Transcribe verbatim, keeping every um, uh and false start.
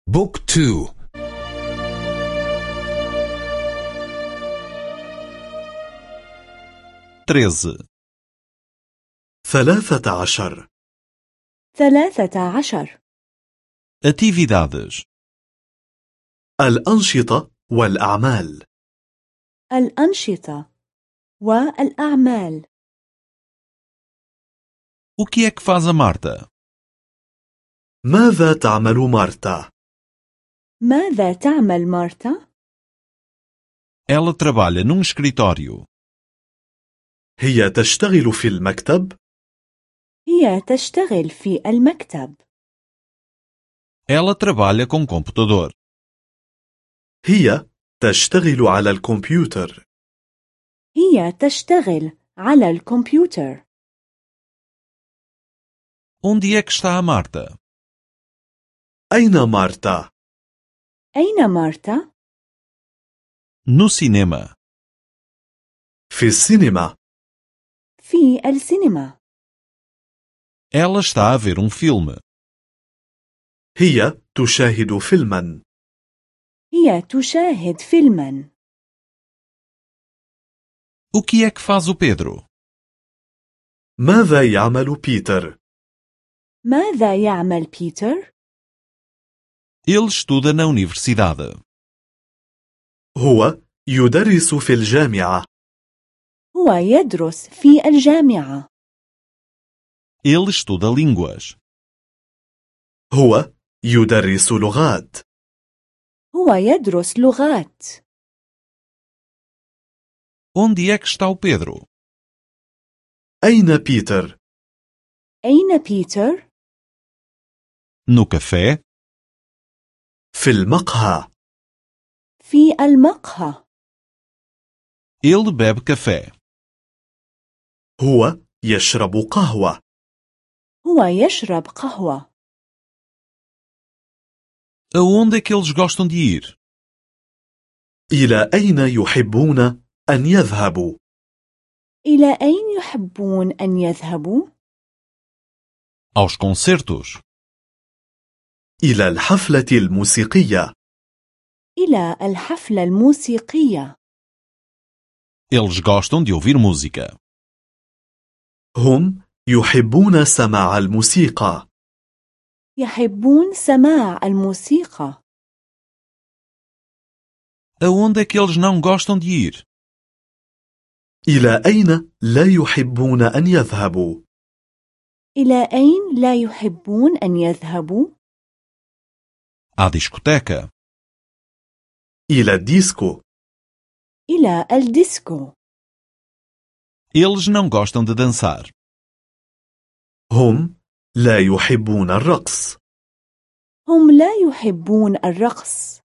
بوك تو. treze, ثلاثة عشر. ثلاثة عشر. atividades, الأنشطة والأعمال. الأنشطة والأعمال. o que é que faz a Marta? ماذا تعمل مارتا؟ ماذا تعمل مارتا؟ Ela trabalha num escritório. هي تشتغل في المكتب. هي تشتغل في المكتب. Ela trabalha com computador. هي تشتغل على الكمبيوتر. هي تشتغل على الكمبيوتر. Onde é que está a Marta? أين مارتا؟ أين مارتا؟ No cinema. في السينما. في السينما. Ela está a ver um filme. هي تشاهد فيلما. هي تشاهد فيلما. O que é que faz o Pedro? ماذا يعمل بيتر؟ ماذا يعمل بيتر؟ Ele estuda na universidade. هو يدرس في الجامعة. هو يدرس في الجامعة. Ele estuda línguas. هو يدرس لغات. هو يدرس لغات. Onde é que está o Pedro? أين بيتر؟ أين بيتر؟ No café? في المقهى. في المقهى. Ele bebe café. هو يشرب قهوة. هو يشرب قهوة. Aonde é que eles gostam de ir? إلى أين يحبون أن يذهبوا؟ إلى أين يحبون أن يذهبوا؟ Aos concertos. إلى الحفلة الموسيقية. إلى الحفلة الموسيقية. Eles gostam de ouvir música. هم يحبون سماع الموسيقى. يحبون سماع الموسيقى. Aonde é que eles não gostam de ir? إلى أين لا يحبون أن يذهبوا؟ إلى أين لا يحبون أن يذهبوا؟ À discoteca. إلى الديسكو. إلى الديسكو. Eles não gostam de dançar. هم لا يحبون الرقص. هم لا يحبون الرقص.